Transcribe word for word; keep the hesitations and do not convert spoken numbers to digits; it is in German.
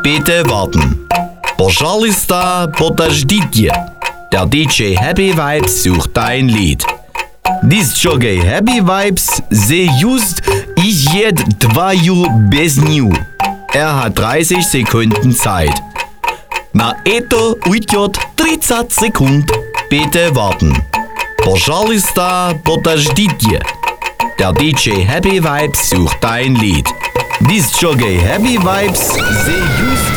bitte warten. Пожалуйста, подождите. Der D J Happy Vibes sucht dein Lied. Disc jockey Happy Vibes se just ich jed твою песню. Er hat dreißig Sekunden Zeit. Na это уйдет тридцать секунд. Bitte warten. Пожалуйста, подождите. Der D J Happy Vibes sucht dein Lied. Disc jockey Happy Vibes se just